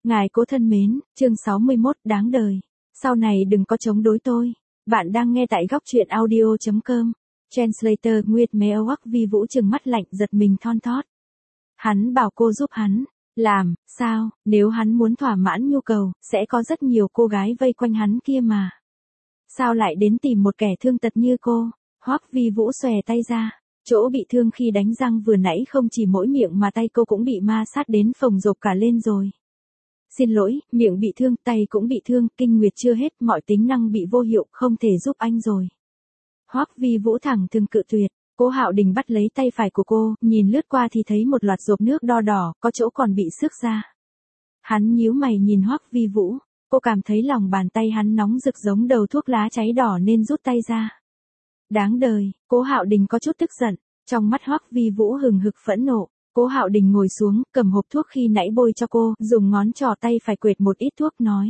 Ngài cố thân mến, chương 61 đáng đời. Sau này đừng có chống đối tôi. Bạn đang nghe tại góc truyện audio.com. Translator Nguyệt Mèo Hoắc Vi Vũ trừng mắt lạnh giật mình thon thót. Hắn bảo cô giúp hắn. Làm, sao, nếu hắn muốn thỏa mãn nhu cầu, sẽ có rất nhiều cô gái vây quanh hắn kia mà. Sao lại đến tìm một kẻ thương tật như cô? Hoắc Vi Vũ xòe tay ra. Chỗ bị thương khi đánh răng vừa nãy không chỉ mỗi miệng mà tay cô cũng bị ma sát đến phồng rộp cả lên rồi. Xin lỗi, miệng bị thương, tay cũng bị thương, kinh nguyệt chưa hết, mọi tính năng bị vô hiệu, không thể giúp anh rồi. Hoắc Vi Vũ thẳng thừng cự tuyệt. Cố Hạo Đình bắt lấy tay phải của cô, nhìn lướt qua thì thấy một loạt rộp nước đo đỏ, có chỗ còn bị xước ra. Hắn nhíu mày nhìn Hoắc Vi Vũ, cô cảm thấy lòng bàn tay hắn nóng rực giống đầu thuốc lá cháy đỏ nên rút tay ra. Đáng đời, Cố Hạo Đình có chút tức giận, trong mắt Hoắc Vi Vũ hừng hực phẫn nộ. Cố Hạo Đình ngồi xuống, cầm hộp thuốc khi nãy bôi cho cô, dùng ngón trỏ tay phải quệt một ít thuốc nói.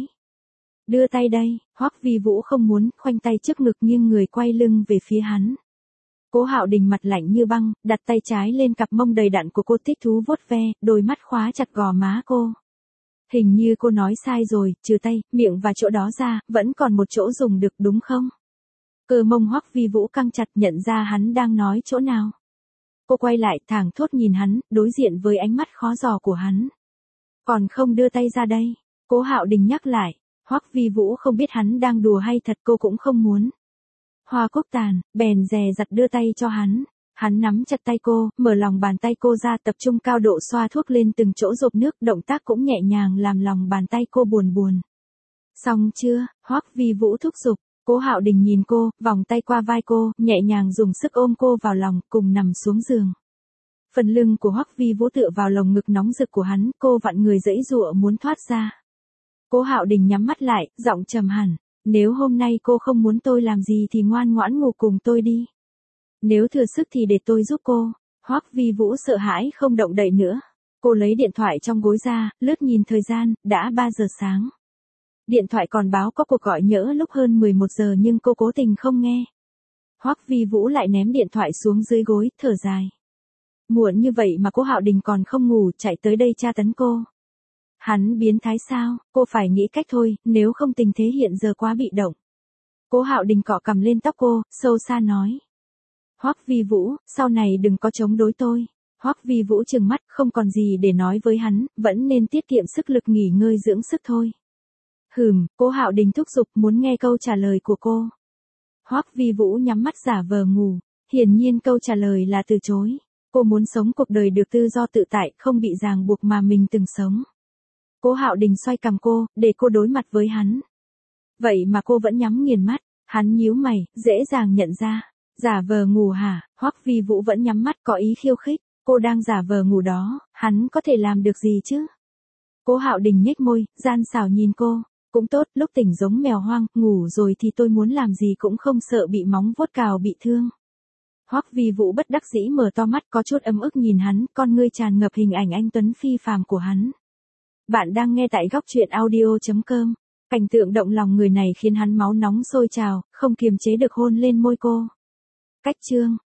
Đưa tay đây, Hoắc Vi Vũ không muốn, khoanh tay trước ngực nghiêng người quay lưng về phía hắn. Cố Hạo Đình mặt lạnh như băng, đặt tay trái lên cặp mông đầy đặn của cô thích thú vuốt ve, đôi mắt khóa chặt gò má cô. Hình như cô nói sai rồi, trừ tay, miệng và chỗ đó ra, vẫn còn một chỗ dùng được đúng không? Cơ mông Hoắc Vi Vũ căng chặt nhận ra hắn đang nói chỗ nào. Cô quay lại thẳng thốt nhìn hắn, đối diện với ánh mắt khó dò của hắn. Còn không đưa tay ra đây, Cố Hạo Đình nhắc lại, Hoắc Vi Vũ không biết hắn đang đùa hay thật cô cũng không muốn. Hoa Cúc Tàn, bèn dè dặt đưa tay cho hắn. Hắn nắm chặt tay cô, mở lòng bàn tay cô ra tập trung cao độ xoa thuốc lên từng chỗ rộp nước, động tác cũng nhẹ nhàng làm lòng bàn tay cô buồn buồn. Xong chưa, Hoắc Vi Vũ thúc giục. Cố Hạo Đình nhìn cô, vòng tay qua vai cô, nhẹ nhàng dùng sức ôm cô vào lòng, cùng nằm xuống giường. Phần lưng của Hoắc Vi Vũ tựa vào lồng ngực nóng rực của hắn, cô vặn người giãy giụa muốn thoát ra. Cố Hạo Đình nhắm mắt lại, giọng trầm hẳn, nếu hôm nay cô không muốn tôi làm gì thì ngoan ngoãn ngủ cùng tôi đi. Nếu thừa sức thì để tôi giúp cô. Hoắc Vi Vũ sợ hãi không động đậy nữa. Cô lấy điện thoại trong gối ra, lướt nhìn thời gian, đã 3 giờ sáng. Điện thoại còn báo có cuộc gọi nhỡ lúc hơn 11 giờ nhưng cô cố tình không nghe. Hoắc Vi Vũ lại ném điện thoại xuống dưới gối, thở dài. Muộn như vậy mà Cố Hạo Đình còn không ngủ, chạy tới đây tra tấn cô. Hắn biến thái sao, cô phải nghĩ cách thôi, nếu không tình thế hiện giờ quá bị động. Cố Hạo Đình cọ cằm lên tóc cô, sâu xa nói. Hoắc Vi Vũ, sau này đừng có chống đối tôi. Hoắc Vi Vũ trừng mắt, không còn gì để nói với hắn, vẫn nên tiết kiệm sức lực nghỉ ngơi dưỡng sức thôi. Cố Hạo Đình thúc giục muốn nghe câu trả lời của cô. Hoắc Vi Vũ nhắm mắt giả vờ ngủ, hiển nhiên câu trả lời là từ chối. Cô muốn sống cuộc đời được tự do tự tại, không bị ràng buộc mà mình từng sống. Cố Hạo Đình xoay cằm cô, để cô đối mặt với hắn. Vậy mà cô vẫn nhắm nghiền mắt, hắn nhíu mày, dễ dàng nhận ra. Giả vờ ngủ hả? Hoắc Vi Vũ vẫn nhắm mắt có ý khiêu khích, cô đang giả vờ ngủ đó, hắn có thể làm được gì chứ? Cố Hạo Đình nhếch môi, gian xảo nhìn cô. Cũng tốt, lúc tỉnh giống mèo hoang, ngủ rồi thì tôi muốn làm gì cũng không sợ bị móng vuốt cào bị thương. Hoắc Vi Vũ bất đắc dĩ mở to mắt có chút ấm ức nhìn hắn, con ngươi tràn ngập hình ảnh anh tuấn phi phàm của hắn. Bạn đang nghe tại góc truyện audio.com. Cảnh tượng động lòng người này khiến hắn máu nóng sôi trào, không kiềm chế được hôn lên môi cô. Cách chương